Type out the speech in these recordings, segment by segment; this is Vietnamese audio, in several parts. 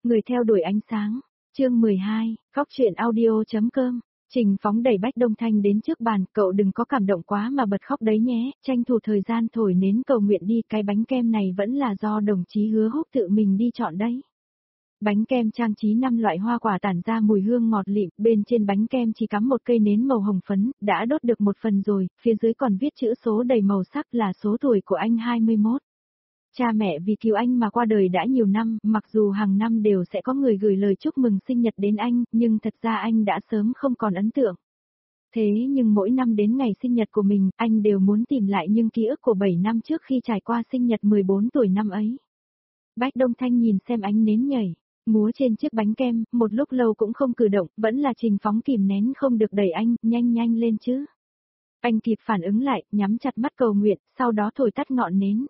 Người theo đuổi ánh sáng, chương 12, Góc truyện audio.com. Trình Phóng đẩy Bách Đông Thanh đến trước bàn, cậu đừng có cảm động quá mà bật khóc đấy nhé, tranh thủ thời gian thổi nến cầu nguyện đi, cái bánh kem này vẫn là do đồng chí Hứa Húc tự mình đi chọn đấy. Bánh kem trang trí 5 loại hoa quả tản ra mùi hương ngọt lịm, bên trên bánh kem chỉ cắm một cây nến màu hồng phấn, đã đốt được một phần rồi, phía dưới còn viết chữ số đầy màu sắc là số tuổi của anh 21. Cha mẹ vì cứu anh mà qua đời đã nhiều năm, mặc dù hàng năm đều sẽ có người gửi lời chúc mừng sinh nhật đến anh, nhưng thật ra anh đã sớm không còn ấn tượng. Thế nhưng mỗi năm đến ngày sinh nhật của mình, anh đều muốn tìm lại những ký ức của 7 năm trước khi trải qua sinh nhật 14 tuổi năm ấy. Bách Đông Thanh nhìn xem ánh nến nhảy, múa trên chiếc bánh kem, một lúc lâu cũng không cử động, vẫn là Trình Phóng kìm nén không được đẩy anh, nhanh lên chứ. Anh kịp phản ứng lại, nhắm chặt mắt cầu nguyện, sau đó thổi tắt ngọn nến.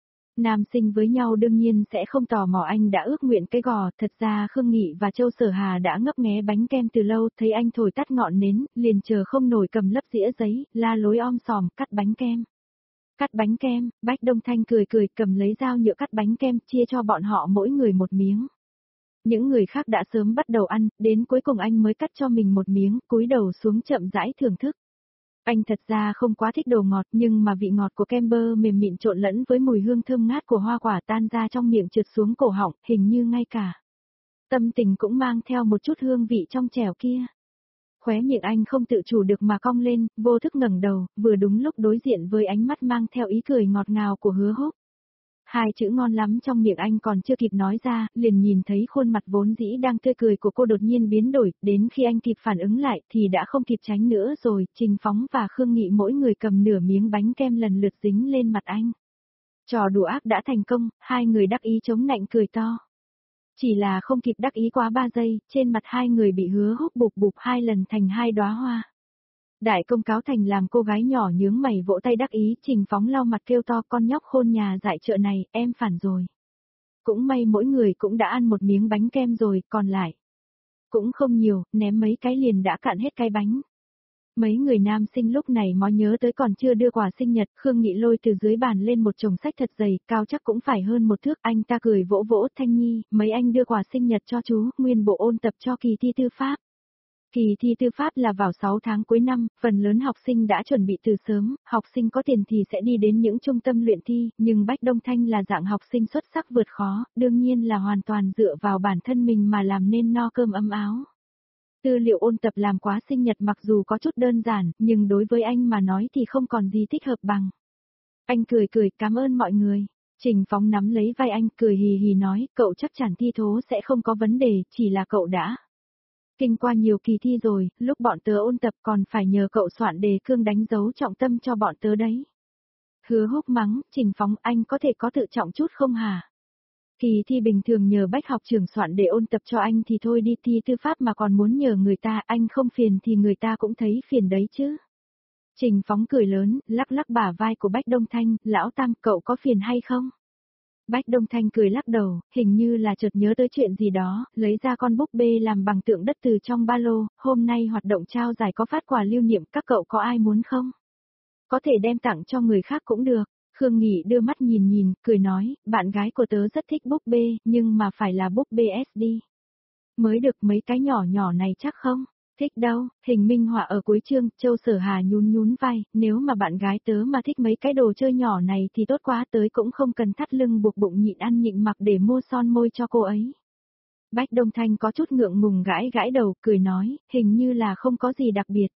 Nam sinh với nhau đương nhiên sẽ không tò mò anh đã ước nguyện cái gò, thật ra Khương Nghị và Châu Sở Hà đã ngấp nghé bánh kem từ lâu, thấy anh thổi tắt ngọn nến, liền chờ không nổi cầm lấp dĩa giấy, la lối om sòm, cắt bánh kem. Cắt bánh kem, Bách Đông Thanh cười cầm lấy dao nhựa cắt bánh kem, chia cho bọn họ mỗi người một miếng. Những người khác đã sớm bắt đầu ăn, đến cuối cùng anh mới cắt cho mình một miếng, cúi đầu xuống chậm rãi thưởng thức. Anh thật ra không quá thích đồ ngọt nhưng mà vị ngọt của kem bơ mềm mịn trộn lẫn với mùi hương thơm ngát của hoa quả tan ra trong miệng trượt xuống cổ họng, hình như ngay cả tâm tình cũng mang theo một chút hương vị trong trẻo kia. Khóe miệng anh không tự chủ được mà cong lên, vô thức ngẩng đầu, vừa đúng lúc đối diện với ánh mắt mang theo ý cười ngọt ngào của Hứa Húc. Hai chữ ngon lắm trong miệng anh còn chưa kịp nói ra, liền nhìn thấy khuôn mặt vốn dĩ đang tươi cười của cô đột nhiên biến đổi, đến khi anh kịp phản ứng lại thì đã không kịp tránh nữa rồi, Trình Phóng và Khương Nghị mỗi người cầm nửa miếng bánh kem lần lượt dính lên mặt anh. Trò đùa ác đã thành công, hai người đắc ý chống nạnh cười to. Chỉ là không kịp đắc ý quá 3 giây, trên mặt hai người bị Hứa Húc bụp hai lần thành hai đóa hoa. Đại công cáo thành làm cô gái nhỏ nhướng mày vỗ tay đắc ý, Trình Phóng lau mặt kêu to con nhóc khôn nhà dại chợ này, em phản rồi. Cũng may mỗi người cũng đã ăn một miếng bánh kem rồi, còn lại cũng không nhiều, ném mấy cái liền đã cạn hết cái bánh. Mấy người nam sinh lúc này mới nhớ tới còn chưa đưa quà sinh nhật, Khương Nghị lôi từ dưới bàn lên một chồng sách thật dày, cao chắc cũng phải hơn một thước, anh ta cười vỗ vỗ Thanh Nhi, mấy anh đưa quà sinh nhật cho chú, nguyên bộ ôn tập cho kỳ thi tư pháp. Kỳ thi tư pháp là vào 6 tháng cuối năm, phần lớn học sinh đã chuẩn bị từ sớm, học sinh có tiền thì sẽ đi đến những trung tâm luyện thi, nhưng Bách Đông Thanh là dạng học sinh xuất sắc vượt khó, đương nhiên là hoàn toàn dựa vào bản thân mình mà làm nên no cơm ấm áo. Tư liệu ôn tập làm quá sinh nhật mặc dù có chút đơn giản, nhưng đối với anh mà nói thì không còn gì thích hợp bằng. Anh cười cảm ơn mọi người. Trình Phóng nắm lấy vai anh cười hì hì nói, cậu chắc chắn thi thố sẽ không có vấn đề, chỉ là cậu đã kinh qua nhiều kỳ thi rồi, lúc bọn tớ ôn tập còn phải nhờ cậu soạn đề cương đánh dấu trọng tâm cho bọn tớ đấy. Hứa Húc mắng, Trình Phóng anh có thể có tự trọng chút không hả? Kỳ thi bình thường nhờ Bách học trưởng soạn để ôn tập cho anh thì thôi đi, thi tư pháp mà còn muốn nhờ người ta, anh không phiền thì người ta cũng thấy phiền đấy chứ. Trình Phóng cười lớn, lắc bả vai của Bách Đông Thanh, lão Tam cậu có phiền hay không? Bách Đông Thanh cười lắc đầu, hình như là chợt nhớ tới chuyện gì đó, lấy ra con búp bê làm bằng tượng đất từ trong ba lô, hôm nay hoạt động trao giải có phát quà lưu niệm, các cậu có ai muốn không? Có thể đem tặng cho người khác cũng được. Khương Nghị đưa mắt nhìn, cười nói, bạn gái của tớ rất thích búp bê, nhưng mà phải là búp bê SD. Mới được mấy cái nhỏ này chắc không? Thích đâu, hình minh họa ở cuối chương, Châu Sở Hà nhún vai, nếu mà bạn gái tớ mà thích mấy cái đồ chơi nhỏ này thì tốt quá, tới cũng không cần thắt lưng buộc bụng nhịn ăn nhịn mặc để mua son môi cho cô ấy. Bách Đông Thanh có chút ngượng ngùng gãi đầu, cười nói, hình như là không có gì đặc biệt.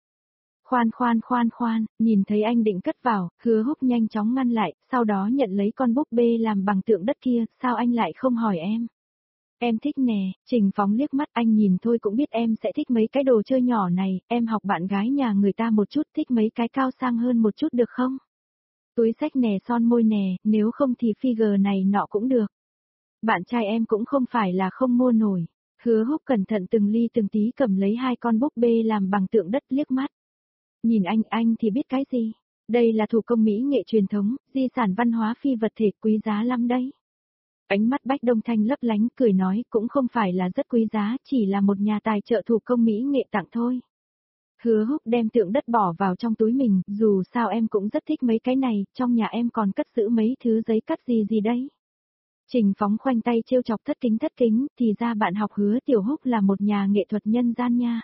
Khoan, nhìn thấy anh định cất vào, Hứa Húc nhanh chóng ngăn lại, sau đó nhận lấy con búp bê làm bằng tượng đất kia, sao anh lại không hỏi em? Em thích nè, Trình Phóng liếc mắt anh nhìn thôi cũng biết em sẽ thích mấy cái đồ chơi nhỏ này, em học bạn gái nhà người ta một chút thích mấy cái cao sang hơn một chút được không? Túi xách nè son môi nè, nếu không thì figure này nọ cũng được. Bạn trai em cũng không phải là không mua nổi. Hứa Húc cẩn thận từng ly từng tí cầm lấy hai con búp bê làm bằng tượng đất liếc mắt. Nhìn anh thì biết cái gì? Đây là thủ công mỹ nghệ truyền thống, di sản văn hóa phi vật thể quý giá lắm đấy. Ánh mắt Bách Đông Thanh lấp lánh cười nói cũng không phải là rất quý giá, chỉ là một nhà tài trợ thủ công mỹ nghệ tặng thôi. Hứa Húc đem tượng đất bỏ vào trong túi mình, dù sao em cũng rất thích mấy cái này, trong nhà em còn cất giữ mấy thứ giấy cắt gì đấy. Trình Phóng khoanh tay trêu chọc thất kính, thì ra bạn học Hứa Tiểu Húc là một nhà nghệ thuật nhân gian nha.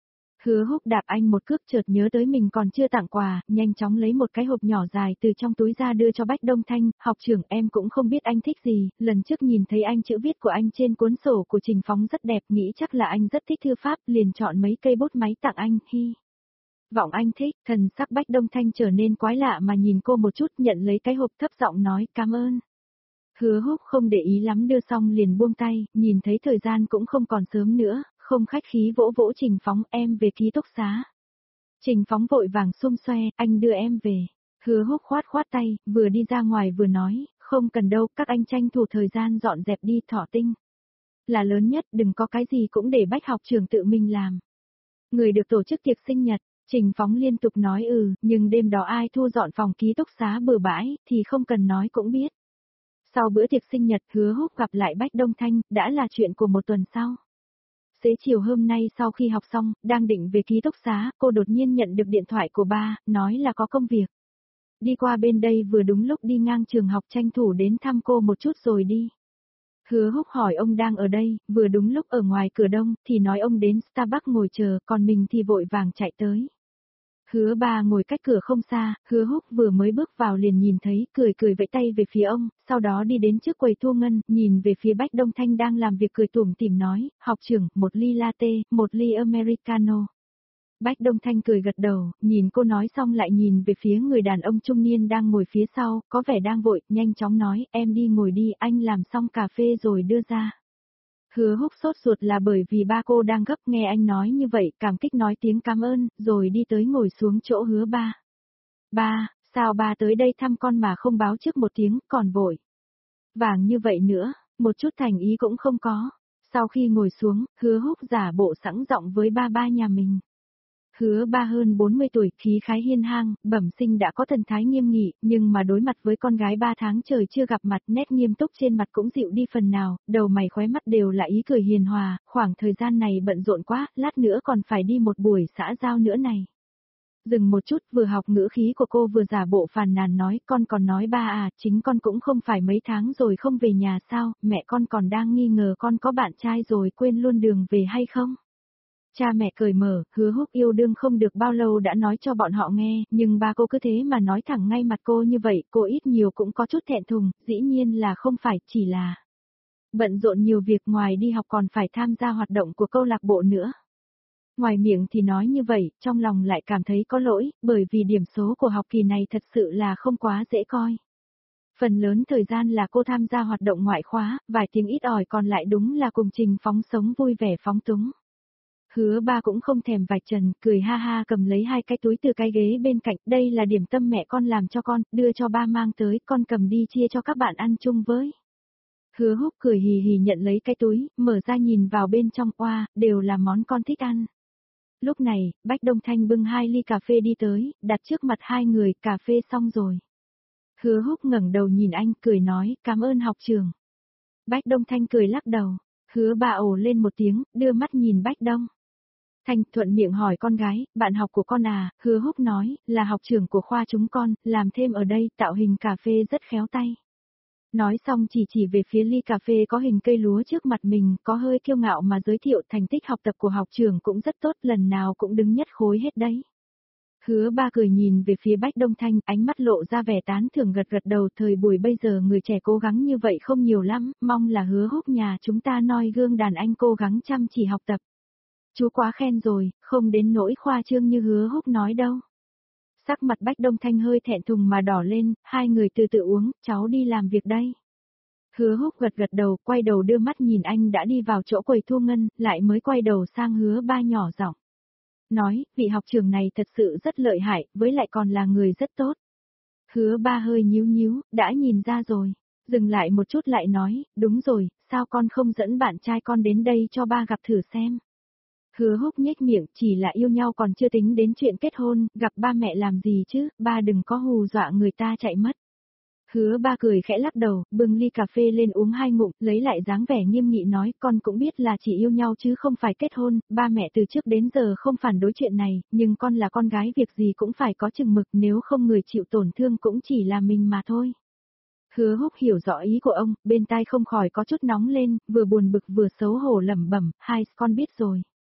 Hứa Húc đạp anh một cước chợt nhớ tới mình còn chưa tặng quà, nhanh chóng lấy một cái hộp nhỏ dài từ trong túi ra đưa cho Bách Đông Thanh, học trưởng em cũng không biết anh thích gì, lần trước nhìn thấy anh chữ viết của anh trên cuốn sổ của Trình Phóng rất đẹp, nghĩ chắc là anh rất thích thư pháp, liền chọn mấy cây bút máy tặng anh, hi. Vọng anh thích, thần sắc Bách Đông Thanh trở nên quái lạ mà nhìn cô một chút, nhận lấy cái hộp thấp giọng nói cảm ơn. Hứa Húc không để ý lắm đưa xong liền buông tay, nhìn thấy thời gian cũng không còn sớm nữa, không khách khí vỗ vỗ Trình Phóng em về ký túc xá. Trình Phóng vội vàng xum xoe, anh đưa em về. Hứa Húc khoát khoát tay, vừa đi ra ngoài vừa nói, không cần đâu, các anh tranh thủ thời gian dọn dẹp đi Thọ Tinh. Là lớn nhất, đừng có cái gì cũng để Bách học trưởng tự mình làm. Người được tổ chức tiệc sinh nhật, Trình Phóng liên tục nói nhưng đêm đó ai thu dọn phòng ký túc xá bừa bãi, thì không cần nói cũng biết. Sau bữa tiệc sinh nhật Hứa Húc gặp lại Bách Đông Thanh, đã là chuyện của một tuần sau. Xế chiều hôm nay sau khi học xong, đang định về ký túc xá, cô đột nhiên nhận được điện thoại của ba, nói là có công việc. Đi qua bên đây vừa đúng lúc đi ngang trường học tranh thủ đến thăm cô một chút rồi đi. Hứa Húc hỏi ông đang ở đây, vừa đúng lúc ở ngoài cửa đông, thì nói ông đến Starbucks ngồi chờ, còn mình thì vội vàng chạy tới. Hứa ba ngồi cách cửa không xa, Hứa Húc vừa mới bước vào liền nhìn thấy, cười vẫy tay về phía ông, sau đó đi đến trước quầy thu ngân, nhìn về phía Bách Đông Thanh đang làm việc cười tủm tỉm nói, học trưởng, một ly latte, một ly Americano. Bách Đông Thanh cười gật đầu, nhìn cô nói xong lại nhìn về phía người đàn ông trung niên đang ngồi phía sau, có vẻ đang vội, nhanh chóng nói, em đi ngồi đi, anh làm xong cà phê rồi đưa ra. Hứa Húc sốt ruột là bởi vì ba cô đang gấp, nghe anh nói như vậy, cảm kích nói tiếng cảm ơn, rồi đi tới ngồi xuống chỗ Hứa ba. Ba, sao ba tới đây thăm con mà không báo trước một tiếng, còn vội. Vàng như vậy nữa, một chút thành ý cũng không có. Sau khi ngồi xuống, Hứa Húc giả bộ sẵn giọng với ba nhà mình. Hứa ba hơn 40 tuổi, khí khái hiên hang, bẩm sinh đã có thần thái nghiêm nghị, nhưng mà đối mặt với con gái 3 tháng trời chưa gặp mặt, nét nghiêm túc trên mặt cũng dịu đi phần nào, đầu mày khóe mắt đều là ý cười hiền hòa, khoảng thời gian này bận rộn quá, lát nữa còn phải đi một buổi xã giao nữa này. Dừng một chút, vừa học ngữ khí của cô vừa giả bộ phàn nàn nói, con còn nói ba à, chính con cũng không phải mấy tháng rồi không về nhà sao, mẹ con còn đang nghi ngờ con có bạn trai rồi quên luôn đường về hay không? Cha mẹ cười mở, Hứa Húc yêu đương không được bao lâu đã nói cho bọn họ nghe, nhưng ba cô cứ thế mà nói thẳng ngay mặt cô như vậy, cô ít nhiều cũng có chút thẹn thùng, dĩ nhiên là không phải, chỉ là bận rộn nhiều việc, ngoài đi học còn phải tham gia hoạt động của câu lạc bộ nữa. Ngoài miệng thì nói như vậy, trong lòng lại cảm thấy có lỗi, bởi vì điểm số của học kỳ này thật sự là không quá dễ coi. Phần lớn thời gian là cô tham gia hoạt động ngoại khóa, vài tiếng ít ỏi còn lại đúng là cùng Trình Phóng sống vui vẻ phóng túng. Hứa ba cũng không thèm vạch trần, cười ha ha cầm lấy 2 cái túi từ cái ghế bên cạnh, đây là điểm tâm mẹ con làm cho con, đưa cho ba mang tới, con cầm đi chia cho các bạn ăn chung với. Hứa Húc cười hì hì nhận lấy cái túi, mở ra nhìn vào bên trong, oa, đều là món con thích ăn. Lúc này, Bách Đông Thanh bưng 2 ly cà phê đi tới, đặt trước mặt hai người, cà phê xong rồi. Hứa Húc ngẩng đầu nhìn anh, cười nói, cảm ơn học trưởng. Bách Đông Thanh cười lắc đầu, Hứa ba ồ lên một tiếng, đưa mắt nhìn Bách Đông Thanh, thuận miệng hỏi con gái, bạn học của con à, Hứa Húc nói, là học trưởng của khoa chúng con, làm thêm ở đây, tạo hình cà phê rất khéo tay. Nói xong chỉ về phía ly cà phê có hình cây lúa trước mặt mình, có hơi kiêu ngạo mà giới thiệu thành tích học tập của học trưởng cũng rất tốt, lần nào cũng đứng nhất khối hết đấy. Hứa ba cười nhìn về phía Bách Đông Thanh, ánh mắt lộ ra vẻ tán thưởng gật đầu, thời buổi bây giờ người trẻ cố gắng như vậy không nhiều lắm, mong là Hứa Húc nhà chúng ta noi gương đàn anh cố gắng chăm chỉ học tập. Chú quá khen rồi, không đến nỗi khoa trương như Hứa Húc nói đâu. Sắc mặt Bách Đông Thanh hơi thẹn thùng mà đỏ lên, hai người từ từ uống, cháu đi làm việc đây. Hứa Húc gật đầu, quay đầu đưa mắt nhìn anh đã đi vào chỗ quầy thu ngân, lại mới quay đầu sang Hứa ba nhỏ giọng. Nói, vị học trưởng này thật sự rất lợi hại, với lại còn là người rất tốt. Hứa ba hơi nhíu, đã nhìn ra rồi. Dừng lại một chút lại nói, đúng rồi, sao con không dẫn bạn trai con đến đây cho ba gặp thử xem. Hứa Húc nhếch miệng, chỉ là yêu nhau còn chưa tính đến chuyện kết hôn, gặp ba mẹ làm gì chứ, ba đừng có hù dọa người ta chạy mất. Hứa ba cười khẽ lắc đầu, bưng ly cà phê lên uống 2 ngụm, lấy lại dáng vẻ nghiêm nghị nói, con cũng biết là chỉ yêu nhau chứ không phải kết hôn, ba mẹ từ trước đến giờ không phản đối chuyện này, nhưng con là con gái việc gì cũng phải có chừng mực, nếu không người chịu tổn thương cũng chỉ là mình mà thôi. Hứa Húc hiểu rõ ý của ông, bên tai không khỏi có chút nóng lên, vừa buồn bực vừa xấu hổ lẩm bẩm, hai, con biết rồi.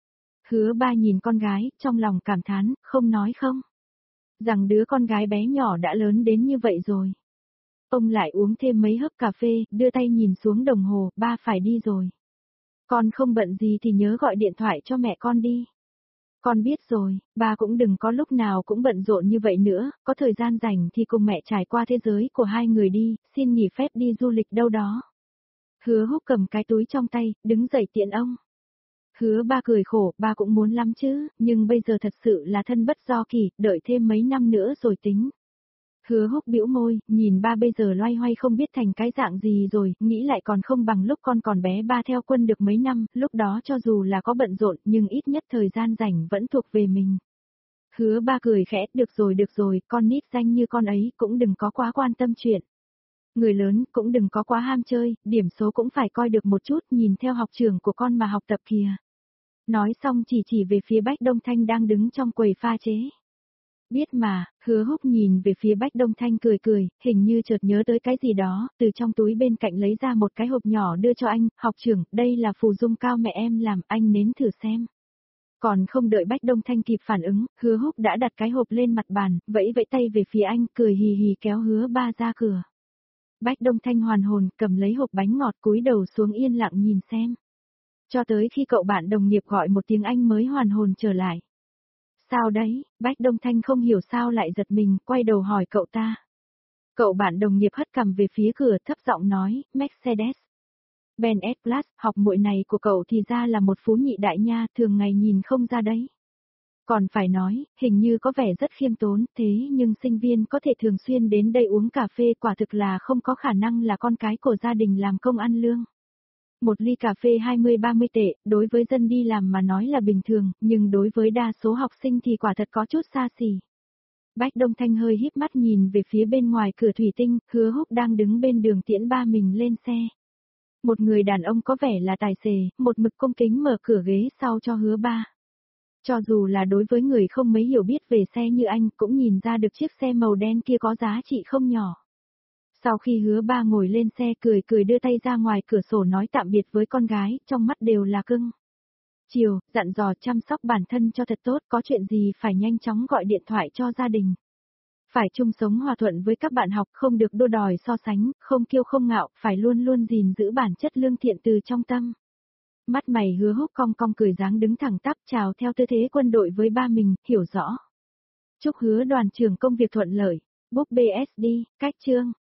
Hứa Ba nhìn con gái, trong lòng cảm thán, không nói không. Rằng đứa con gái bé nhỏ đã lớn đến như vậy rồi. Ông lại uống thêm mấy hớp cà phê, đưa tay nhìn xuống đồng hồ, ba phải đi rồi. Con không bận gì thì nhớ gọi điện thoại cho mẹ con đi. Con biết rồi, ba cũng đừng có lúc nào cũng bận rộn như vậy nữa, có thời gian rảnh thì cùng mẹ trải qua thế giới của hai người đi, xin nghỉ phép đi du lịch đâu đó. Hứa Húc cầm cái túi trong tay, đứng dậy tiện ông. Hứa Ba cười khổ, ba cũng muốn lắm chứ, nhưng bây giờ thật sự là thân bất do kỳ, đợi thêm mấy năm nữa rồi tính. Hứa Húc bĩu môi, nhìn ba bây giờ loay hoay không biết thành cái dạng gì rồi, nghĩ lại còn không bằng lúc con còn bé ba theo quân được mấy năm, lúc đó cho dù là có bận rộn nhưng ít nhất thời gian rảnh vẫn thuộc về mình. Hứa Ba cười khẽ, được rồi, con nít danh như con ấy cũng đừng có quá quan tâm chuyện. Người lớn cũng đừng có quá ham chơi, điểm số cũng phải coi được một chút, nhìn theo học trường của con mà học tập kìa. Nói xong chỉ về phía Bách Đông Thanh đang đứng trong quầy pha chế. Biết mà, Hứa Húc nhìn về phía Bách Đông Thanh cười, hình như chợt nhớ tới cái gì đó, từ trong túi bên cạnh lấy ra một cái hộp nhỏ đưa cho anh, học trưởng, đây là phù dung cao mẹ em làm, anh nếm thử xem. Còn không đợi Bách Đông Thanh kịp phản ứng, Hứa Húc đã đặt cái hộp lên mặt bàn, vẫy tay về phía anh, cười hì hì kéo Hứa Ba ra cửa. Bách Đông Thanh hoàn hồn, cầm lấy hộp bánh ngọt cúi đầu xuống yên lặng nhìn xem. Cho tới khi cậu bạn đồng nghiệp gọi một tiếng anh mới hoàn hồn trở lại. Sao đấy, Bách Đông Thanh không hiểu sao lại giật mình, quay đầu hỏi cậu ta. Cậu bạn đồng nghiệp hất cằm về phía cửa thấp giọng nói, Mercedes. Ben S-Class, học muội này của cậu thì ra là một phú nhị đại nha, thường ngày nhìn không ra đấy. Còn phải nói, hình như có vẻ rất khiêm tốn, thế nhưng sinh viên có thể thường xuyên đến đây uống cà phê quả thực là không có khả năng là con cái của gia đình làm công ăn lương. Một ly cà phê 20-30 tệ, đối với dân đi làm mà nói là bình thường, nhưng đối với đa số học sinh thì quả thật có chút xa xỉ. Bách Đông Thanh hơi híp mắt nhìn về phía bên ngoài cửa thủy tinh, Hứa Húc đang đứng bên đường tiễn ba mình lên xe. Một người đàn ông có vẻ là tài xế, một mực cung kính mở cửa ghế sau cho Hứa Ba. Cho dù là đối với người không mấy hiểu biết về xe như anh cũng nhìn ra được chiếc xe màu đen kia có giá trị không nhỏ. Sau khi Hứa Ba ngồi lên xe cười đưa tay ra ngoài cửa sổ nói tạm biệt với con gái, trong mắt đều là cưng. Chiều, dặn dò chăm sóc bản thân cho thật tốt, có chuyện gì phải nhanh chóng gọi điện thoại cho gia đình. Phải chung sống hòa thuận với các bạn học, không được đua đòi so sánh, không kiêu không ngạo, phải luôn luôn gìn giữ bản chất lương thiện từ trong tâm. Mắt mày Hứa Húc cong cong cười dáng đứng thẳng tắp chào theo tư thế quân đội với ba mình, hiểu rõ. Chúc Hứa đoàn trưởng công việc thuận lợi. Búp bê SD, cách chương.